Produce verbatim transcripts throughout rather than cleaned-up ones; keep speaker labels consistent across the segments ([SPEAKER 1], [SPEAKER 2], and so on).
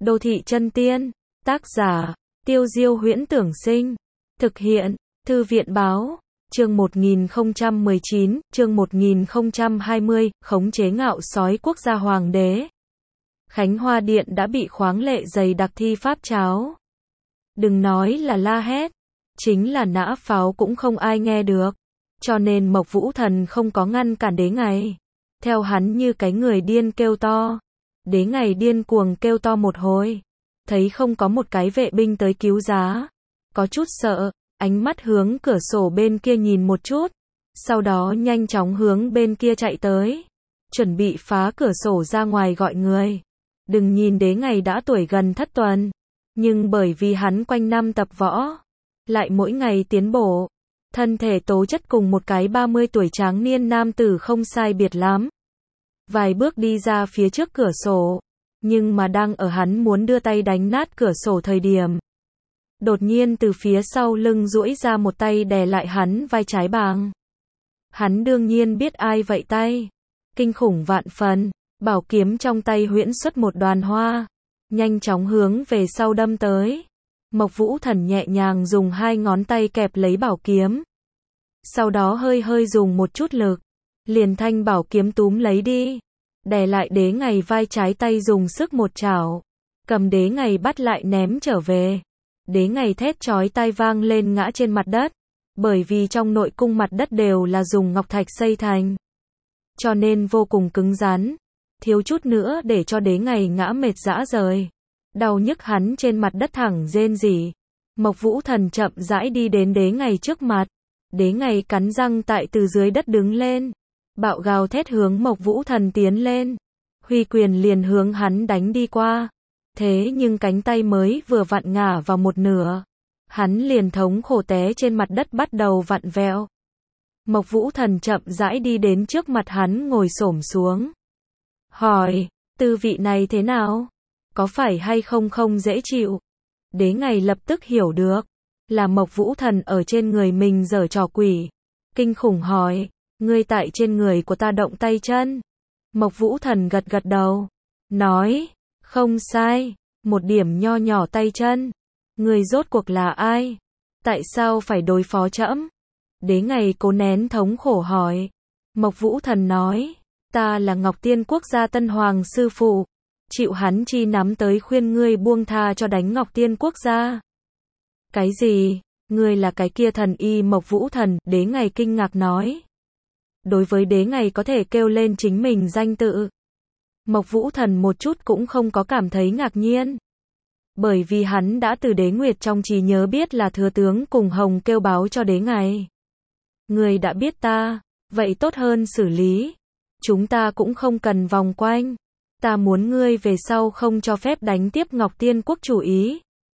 [SPEAKER 1] Đô thị chân tiên, tác giả, Tiêu Diêu Huyễn Tưởng Sinh, thực hiện, Thư viện Báo, chương một nghìn không trăm mười chín, chương một nghìn không trăm hai mươi, khống chế ngạo sói quốc gia hoàng đế. Khánh Hoa Điện đã bị khoáng lệ dày đặc thi pháp cháo. Đừng nói là la hét, chính là nã pháo cũng không ai nghe được. Cho nên Mộc Vũ Thần không có ngăn cản đế ngày. Theo hắn như cái người điên kêu to. Đế ngày điên cuồng kêu to một hồi. Thấy không có một cái vệ binh tới cứu giá. Có chút sợ, ánh mắt hướng cửa sổ bên kia nhìn một chút. Sau đó nhanh chóng hướng bên kia chạy tới. Chuẩn bị phá cửa sổ ra ngoài gọi người. Đừng nhìn đế ngày đã tuổi gần thất tuần. Nhưng bởi vì hắn quanh năm tập võ. Lại mỗi ngày tiến bộ. Thân thể tố chất cùng một cái ba mươi tuổi tráng niên nam tử không sai biệt lắm. Vài bước đi ra phía trước cửa sổ. Nhưng mà đang ở hắn muốn đưa tay đánh nát cửa sổ thời điểm. Đột nhiên từ phía sau lưng duỗi ra một tay đè lại hắn vai trái bàng. Hắn đương nhiên biết ai vậy tay. Kinh khủng vạn phần, bảo kiếm trong tay huyễn xuất một đoàn hoa. Nhanh chóng hướng về sau đâm tới. Mộc Vũ Thần nhẹ nhàng dùng hai ngón tay kẹp lấy bảo kiếm. Sau đó hơi hơi dùng một chút lực. Liền thanh bảo kiếm túm lấy đi. Đè lại đế ngày vai trái tay dùng sức một chảo. Cầm đế ngày bắt lại ném trở về. Đế ngày thét chói tai vang lên ngã trên mặt đất. Bởi vì trong nội cung mặt đất đều là dùng ngọc thạch xây thành. Cho nên vô cùng cứng rắn. Thiếu chút nữa để cho đế ngày ngã mệt rã rời. Đau nhức hắn trên mặt đất thẳng rên rỉ. Mộc Vũ Thần chậm rãi đi đến đế ngày trước mặt. Đế ngày cắn răng tại từ dưới đất đứng lên. Bạo gào thét hướng Mộc Vũ Thần tiến lên. Huy quyền liền hướng hắn đánh đi qua. Thế nhưng cánh tay mới vừa vặn ngả vào một nửa. Hắn liền thống khổ té trên mặt đất bắt đầu vặn vẹo. Mộc Vũ Thần chậm rãi đi đến trước mặt hắn ngồi xổm xuống. Hỏi, tư vị này thế nào? Có phải hay không không dễ chịu? Đế ngày lập tức hiểu được. Là Mộc Vũ Thần ở trên người mình giở trò quỷ. Kinh khủng hỏi, ngươi tại trên người của ta động tay chân. Mộc Vũ Thần gật gật đầu. Nói, không sai, một điểm nho nhỏ tay chân. Ngươi rốt cuộc là ai? Tại sao phải đối phó trẫm? Đế ngày cố nén thống khổ hỏi. Mộc Vũ Thần nói, ta là Ngọc Tiên Quốc gia Tân Hoàng sư phụ. Chịu hắn chi nắm tới khuyên ngươi buông tha cho đánh Ngọc Tiên Quốc gia. Cái gì? Ngươi là cái kia thần y Mộc Vũ Thần, đế ngày kinh ngạc nói. Đối với đế ngày có thể kêu lên chính mình danh tự. Mộc Vũ Thần một chút cũng không có cảm thấy ngạc nhiên. Bởi vì hắn đã từ đế nguyệt trong trí nhớ biết là thừa tướng cùng Hồng kêu báo cho đế ngày. Ngươi đã biết ta, vậy tốt hơn xử lý. Chúng ta cũng không cần vòng quanh. Ta muốn ngươi về sau không cho phép đánh tiếp Ngọc Tiên Quốc chủ ý.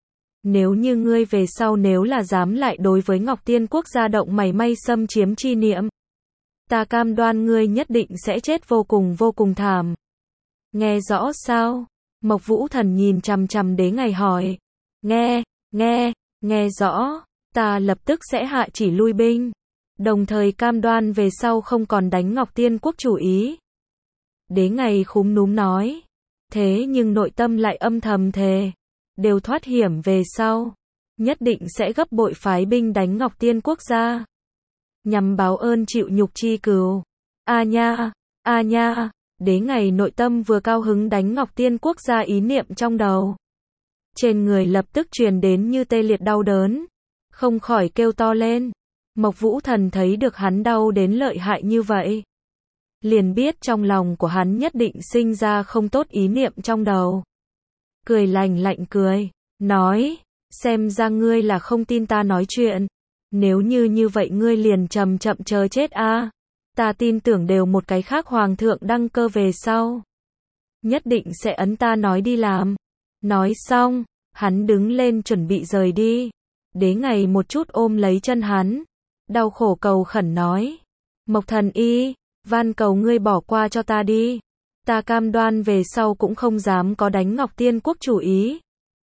[SPEAKER 1] Nếu như ngươi về sau nếu là dám lại đối với Ngọc Tiên Quốc gia động mảy may xâm chiếm chi niệm. Ta cam đoan ngươi nhất định sẽ chết vô cùng vô cùng thảm. Nghe rõ sao? Mộc Vũ Thần nhìn chằm chằm đế ngày hỏi. Nghe, nghe, nghe rõ. Ta lập tức sẽ hạ chỉ lui binh. Đồng thời cam đoan về sau không còn đánh Ngọc Tiên Quốc chủ ý. Đế ngày khúm núm nói. Thế nhưng nội tâm lại âm thầm thề. Đều thoát hiểm về sau. Nhất định sẽ gấp bội phái binh đánh Ngọc Tiên Quốc gia. Nhằm báo ơn chịu nhục chi cừu. A nha, a nha. Đế ngày nội tâm vừa cao hứng đánh Ngọc Tiên Quốc gia ý niệm trong đầu. Trên người lập tức truyền đến như tê liệt đau đớn. Không khỏi kêu to lên. Mộc Vũ Thần thấy được hắn đau đến lợi hại như vậy. Liền biết trong lòng của hắn nhất định sinh ra không tốt ý niệm trong đầu. Cười lành lạnh cười. Nói, xem ra ngươi là không tin ta nói chuyện. Nếu như như vậy ngươi liền chậm chậm chờ chết a. À. Ta tin tưởng đều một cái khác hoàng thượng đăng cơ về sau. Nhất định sẽ ấn ta nói đi làm. Nói xong, hắn đứng lên chuẩn bị rời đi. Đế ngày một chút ôm lấy chân hắn. Đau khổ cầu khẩn nói. Mộc thần y, van cầu ngươi bỏ qua cho ta đi. Ta cam đoan về sau cũng không dám có đánh Ngọc Tiên Quốc chủ ý.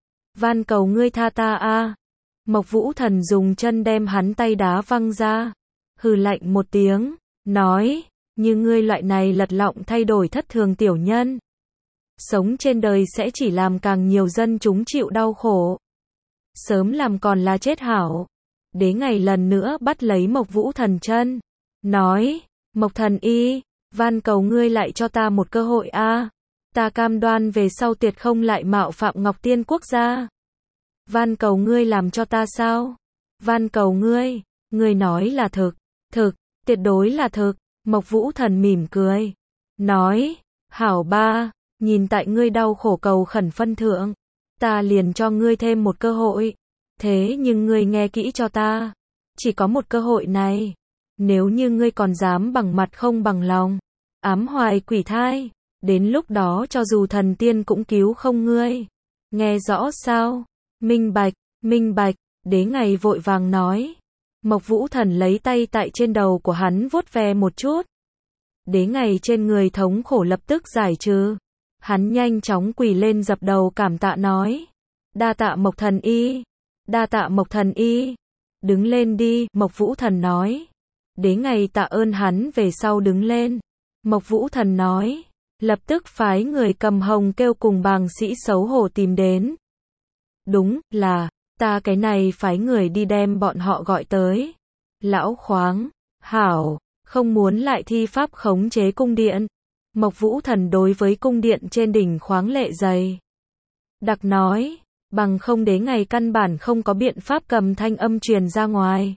[SPEAKER 1] Van cầu ngươi tha ta a. À. Mộc Vũ Thần dùng chân đem hắn tay đá văng ra. Hừ lạnh một tiếng. Nói, như ngươi loại này lật lọng thay đổi thất thường tiểu nhân. sống trên đời sẽ chỉ làm càng nhiều dân chúng chịu đau khổ. Sớm làm còn là chết hảo. Đế ngày lần nữa bắt lấy Mộc Vũ Thần chân, nói, Mộc Thần Y, van cầu ngươi lại cho ta một cơ hội a, ta cam đoan về sau tuyệt không lại mạo phạm Ngọc Tiên quốc gia. Van cầu ngươi làm cho ta sao? Van cầu ngươi, ngươi nói là thực, thực, tuyệt đối là thực. Mộc Vũ Thần mỉm cười, nói, hảo ba, nhìn tại ngươi đau khổ cầu khẩn phân thượng, ta liền cho ngươi thêm một cơ hội. Thế nhưng ngươi nghe kỹ cho ta, chỉ có một cơ hội này. Nếu như ngươi còn dám bằng mặt không bằng lòng, ám hoài quỷ thai, đến lúc đó cho dù thần tiên cũng cứu không ngươi. Nghe rõ sao? Minh bạch, minh bạch, đế ngày vội vàng nói. Mộc Vũ Thần lấy tay tại trên đầu của hắn vuốt ve một chút. Đế ngày trên người thống khổ lập tức giải trừ. Hắn nhanh chóng quỳ lên dập đầu cảm tạ nói. Đa tạ Mộc Thần Y, đa tạ Mộc Thần Y. Đứng lên đi, Mộc Vũ Thần nói. Đế ngày tạ ơn hắn về sau đứng lên. Mộc Vũ Thần nói. Lập tức phái người cầm hồng kêu cùng bàng sĩ xấu hổ tìm đến. Đúng là, ta cái này phái người đi đem bọn họ gọi tới. Lão khoáng, hảo, không muốn lại thi pháp khống chế cung điện. Mộc Vũ Thần đối với cung điện trên đỉnh khoáng lệ dày đặc nói, bằng không đế ngày căn bản không có biện pháp cầm thanh âm truyền ra ngoài.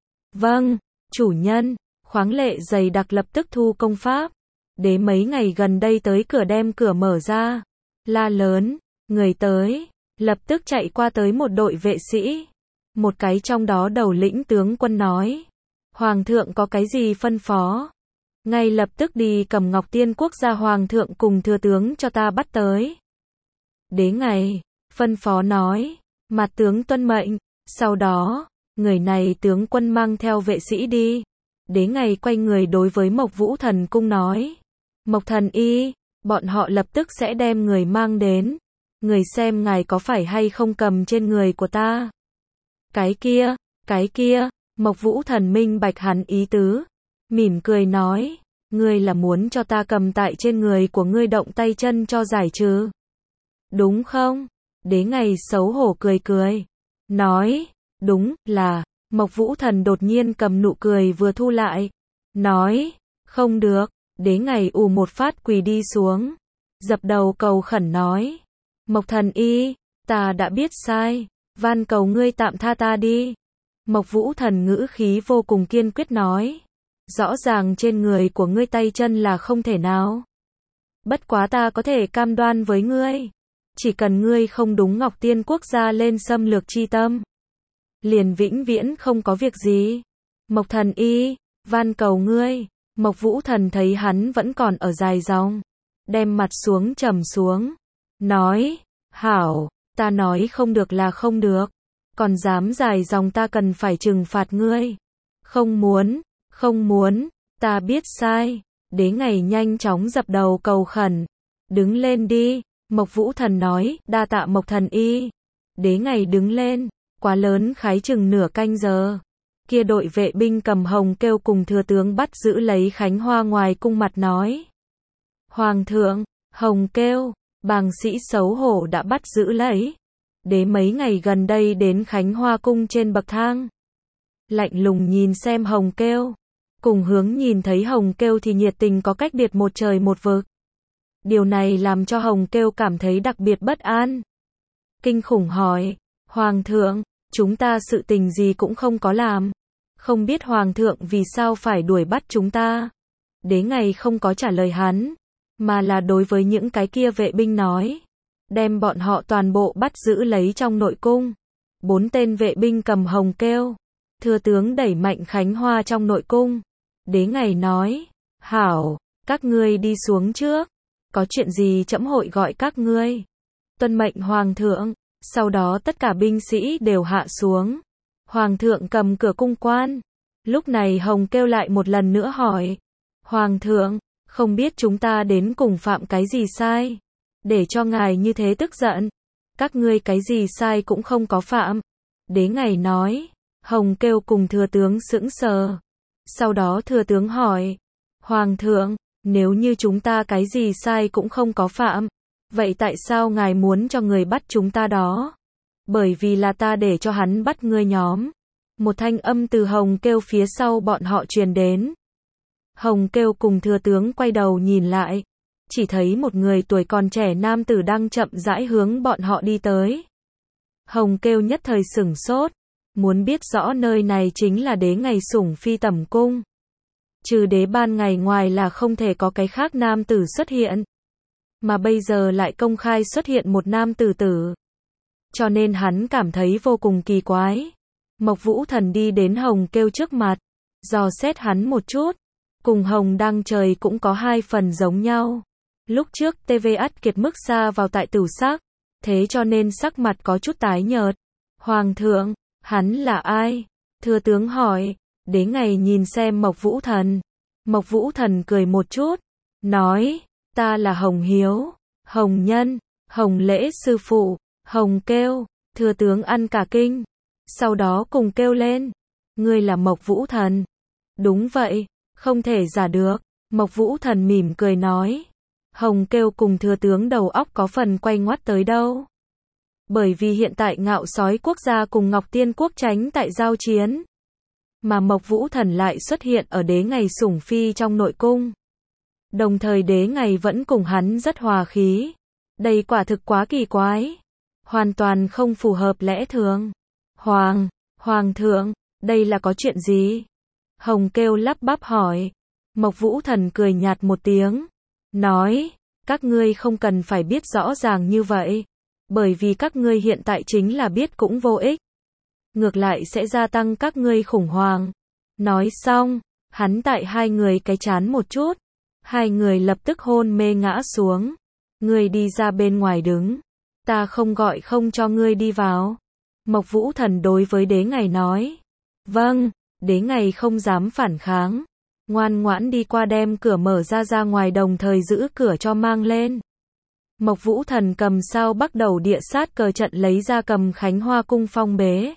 [SPEAKER 1] Vâng, chủ nhân. Khoáng lệ dày đặc lập tức thu công pháp. Đế mấy ngày gần đây tới cửa đem cửa mở ra, la lớn, người tới, lập tức chạy qua tới một đội vệ sĩ. Một cái trong đó đầu lĩnh tướng quân nói, Hoàng thượng có cái gì phân phó? Ngay lập tức đi cầm Ngọc Tiên quốc gia Hoàng thượng cùng thừa tướng cho ta bắt tới. Đế ngày, phân phó nói, mặt tướng tuân mệnh. Sau đó, người này tướng quân mang theo vệ sĩ đi. Đế ngày quay người đối với Mộc Vũ Thần cung nói, Mộc Thần Y, bọn họ lập tức sẽ đem người mang đến. Người xem ngài có phải hay không cầm trên người của ta. Cái kia, cái kia, Mộc Vũ Thần minh bạch hắn ý tứ. Mỉm cười nói, ngươi là muốn cho ta cầm tại trên người của ngươi động tay chân cho giải trừ. Đúng không? Đế ngày xấu hổ cười cười. Nói, đúng là, Mộc Vũ Thần đột nhiên cầm nụ cười vừa thu lại. Nói, không được. Đế ngày ù một phát quỳ đi xuống. Dập đầu cầu khẩn nói. Mộc Thần Y, ta đã biết sai. Van cầu ngươi tạm tha ta đi. Mộc Vũ Thần ngữ khí vô cùng kiên quyết nói. Rõ ràng trên người của ngươi tay chân là không thể nào. Bất quá ta có thể cam đoan với ngươi. Chỉ cần ngươi không đúng Ngọc Tiên quốc gia lên xâm lược chi tâm. Liền vĩnh viễn không có việc gì. Mộc Thần Y, van cầu ngươi. Mộc Vũ Thần thấy hắn vẫn còn ở dài dòng. Đem mặt xuống trầm xuống. Nói, hảo, ta nói không được là không được. Còn dám dài dòng ta cần phải trừng phạt ngươi. Không muốn, không muốn, ta biết sai. Đế ngày nhanh chóng dập đầu cầu khẩn. Đứng lên đi, Mộc Vũ Thần nói, đa tạ Mộc Thần Y. Đế ngày đứng lên, quá lớn khái chừng nửa canh giờ. Kia đội vệ binh cầm hồng kêu cùng thừa tướng bắt giữ lấy Khánh Hoa ngoài cung mặt nói. Hoàng thượng, hồng kêu, bàng sĩ xấu hổ đã bắt giữ lấy. Đế mấy ngày gần đây đến Khánh Hoa cung trên bậc thang. Lạnh lùng nhìn xem hồng kêu. Cùng hướng nhìn thấy hồng kêu thì nhiệt tình có cách biệt một trời một vực. Điều này làm cho hồng kêu cảm thấy đặc biệt bất an. Kinh khủng hỏi, Hoàng thượng, chúng ta sự tình gì cũng không có làm. Không biết Hoàng thượng vì sao phải đuổi bắt chúng ta. Đế ngày không có trả lời hắn, mà là đối với những cái kia vệ binh nói. Đem bọn họ toàn bộ bắt giữ lấy trong nội cung. Bốn tên vệ binh cầm hồng kêu. Thừa tướng đẩy mạnh Khánh Hoa trong nội cung. Đế ngày nói, hảo, các ngươi đi xuống trước. Có chuyện gì trẫm hội gọi các ngươi. Tuân mệnh Hoàng thượng. Sau đó tất cả binh sĩ đều hạ xuống. Hoàng thượng cầm cửa cung quan. Lúc này hồng kêu lại một lần nữa hỏi. Hoàng thượng, không biết chúng ta đến cùng phạm cái gì sai. Để cho ngài như thế tức giận. Các ngươi cái gì sai cũng không có phạm. Đế ngày nói. Hồng kêu cùng thừa tướng sững sờ. Sau đó thừa tướng hỏi. Hoàng thượng, nếu như chúng ta cái gì sai cũng không có phạm. Vậy tại sao ngài muốn cho người bắt chúng ta đó? Bởi vì là ta để cho hắn bắt ngươi nhóm. Một thanh âm từ Hồng Kêu phía sau bọn họ truyền đến. Hồng Kêu cùng thừa tướng quay đầu nhìn lại. Chỉ thấy một người tuổi còn trẻ nam tử đang chậm rãi hướng bọn họ đi tới. Hồng Kêu nhất thời sửng sốt. Muốn biết rõ nơi này chính là đế ngày sủng phi tẩm cung. Trừ đế ban ngày ngoài là không thể có cái khác nam tử xuất hiện. Mà bây giờ lại công khai xuất hiện một nam tử tử. Cho nên hắn cảm thấy vô cùng kỳ quái. Mộc Vũ Thần đi đến Hồng Kêu trước mặt. Dò xét hắn một chút. Cùng Hồng Đăng Trời cũng có hai phần giống nhau. Lúc trước tê vê ắt kiệt mức xa vào tại tử sắc. Thế cho nên sắc mặt có chút tái nhợt. Hoàng thượng, hắn là ai? Thừa tướng hỏi. Đế ngày nhìn xem Mộc Vũ Thần. Mộc Vũ Thần cười một chút. Nói, ta là Hồng Hiếu, Hồng Nhân, Hồng Lễ sư phụ, Hồng Kêu. Thừa tướng ăn cả kinh. Sau đó cùng kêu lên. Ngươi là Mộc Vũ Thần. Đúng vậy, không thể giả được. Mộc Vũ Thần mỉm cười nói. Hồng Kêu cùng thừa tướng đầu óc có phần quay ngoắt tới đâu. Bởi vì hiện tại Ngạo Sói quốc gia cùng Ngọc Tiên quốc tránh tại giao chiến. Mà Mộc Vũ Thần lại xuất hiện ở đế ngày sủng phi trong nội cung. Đồng thời đế ngày vẫn cùng hắn rất hòa khí. Đây quả thực quá kỳ quái. Hoàn toàn không phù hợp lẽ thường. Hoàng, Hoàng thượng, đây là có chuyện gì? Hồng Kêu lắp bắp hỏi. Mộc Vũ Thần cười nhạt một tiếng. Nói, các ngươi không cần phải biết rõ ràng như vậy. Bởi vì các ngươi hiện tại chính là biết cũng vô ích. Ngược lại sẽ gia tăng các ngươi khủng hoảng. Nói xong, hắn tại hai người cái chán một chút. Hai người lập tức hôn mê ngã xuống. Ngươi đi ra bên ngoài đứng. Ta không gọi không cho ngươi đi vào. Mộc Vũ Thần đối với đế ngày nói. Vâng, đế ngày không dám phản kháng. Ngoan ngoãn đi qua đem cửa mở ra ra ngoài đồng thời giữ cửa cho mang lên. Mộc Vũ Thần cầm sao bắt đầu địa sát cờ trận lấy ra cầm Khánh Hoa cung phong bế.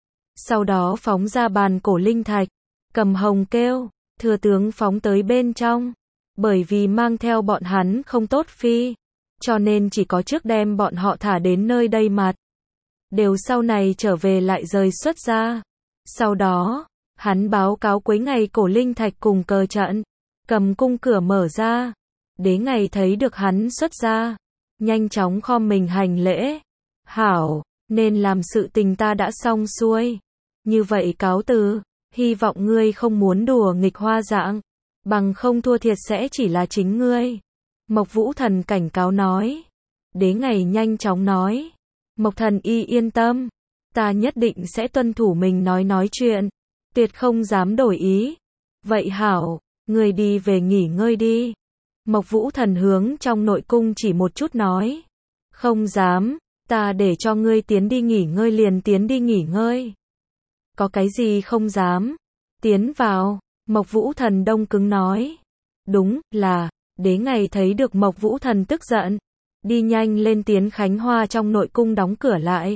[SPEAKER 1] Sau đó phóng ra bàn cổ linh thạch. Cầm Hồng Kêu, thừa tướng phóng tới bên trong. Bởi vì mang theo bọn hắn không tốt phi. Cho nên chỉ có trước đem bọn họ thả đến nơi đây mặt. Đều sau này trở về lại rời xuất ra. Sau đó, hắn báo cáo cuối ngày cổ linh thạch cùng cờ trận. Cầm cung cửa mở ra. Đế ngày thấy được hắn xuất ra. Nhanh chóng khom mình hành lễ. Hảo, nên làm sự tình ta đã xong xuôi. Như vậy cáo từ. Hy vọng ngươi không muốn đùa nghịch hoa dạng. Bằng không thua thiệt sẽ chỉ là chính ngươi. Mộc Vũ Thần cảnh cáo nói. Đế ngày nhanh chóng nói. Mộc thần y yên tâm. Ta nhất định sẽ tuân thủ mình nói nói chuyện. Tuyệt không dám đổi ý. Vậy hảo, ngươi đi về nghỉ ngơi đi. Mộc Vũ Thần hướng trong nội cung chỉ một chút nói. Không dám, ta để cho ngươi tiến đi nghỉ ngơi liền tiến đi nghỉ ngơi. Có cái gì không dám? Tiến vào, Mộc Vũ Thần đông cứng nói. Đúng, là, đế ngày thấy được Mộc Vũ Thần tức giận. Đi nhanh lên tiến Khánh Hoa trong nội cung đóng cửa lại.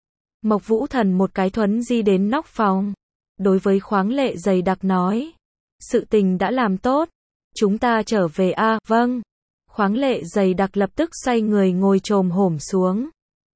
[SPEAKER 1] Mộc Vũ Thần một cái thuấn di đến nóc phòng. Đối với khoáng lệ dày đặc nói. Sự tình đã làm tốt. Chúng ta trở về a à, vâng. Khoáng lệ dày đặc lập tức xoay người ngồi chồm hổm xuống.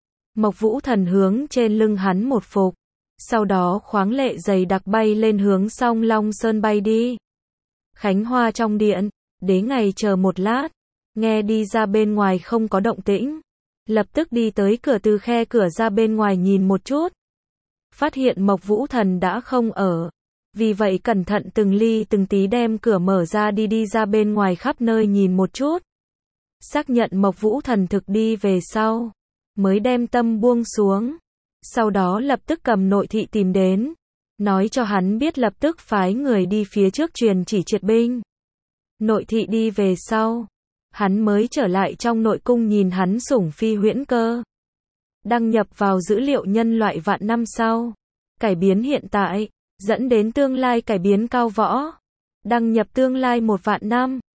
[SPEAKER 1] Mộc Vũ Thần hướng trên lưng hắn một phục. Sau đó khoáng lệ dày đặc bay lên hướng Song Long Sơn bay đi. Khánh Hoa trong điện, đế ngày chờ một lát. Nghe đi ra bên ngoài không có động tĩnh. Lập tức đi tới cửa từ khe cửa ra bên ngoài nhìn một chút. Phát hiện Mộc Vũ Thần đã không ở. Vì vậy cẩn thận từng ly từng tí đem cửa mở ra đi đi ra bên ngoài khắp nơi nhìn một chút. Xác nhận Mộc Vũ Thần thực đi về sau. Mới đem tâm buông xuống. Sau đó lập tức cầm nội thị tìm đến. Nói cho hắn biết lập tức phái người đi phía trước truyền chỉ triệt binh. Nội thị đi về sau. Hắn mới trở lại trong nội cung nhìn hắn sủng phi huyễn cơ. Đăng nhập vào dữ liệu nhân loại vạn năm sau. Cải biến hiện tại. Dẫn đến tương lai cải biến cao võ. Đăng nhập tương lai một vạn năm.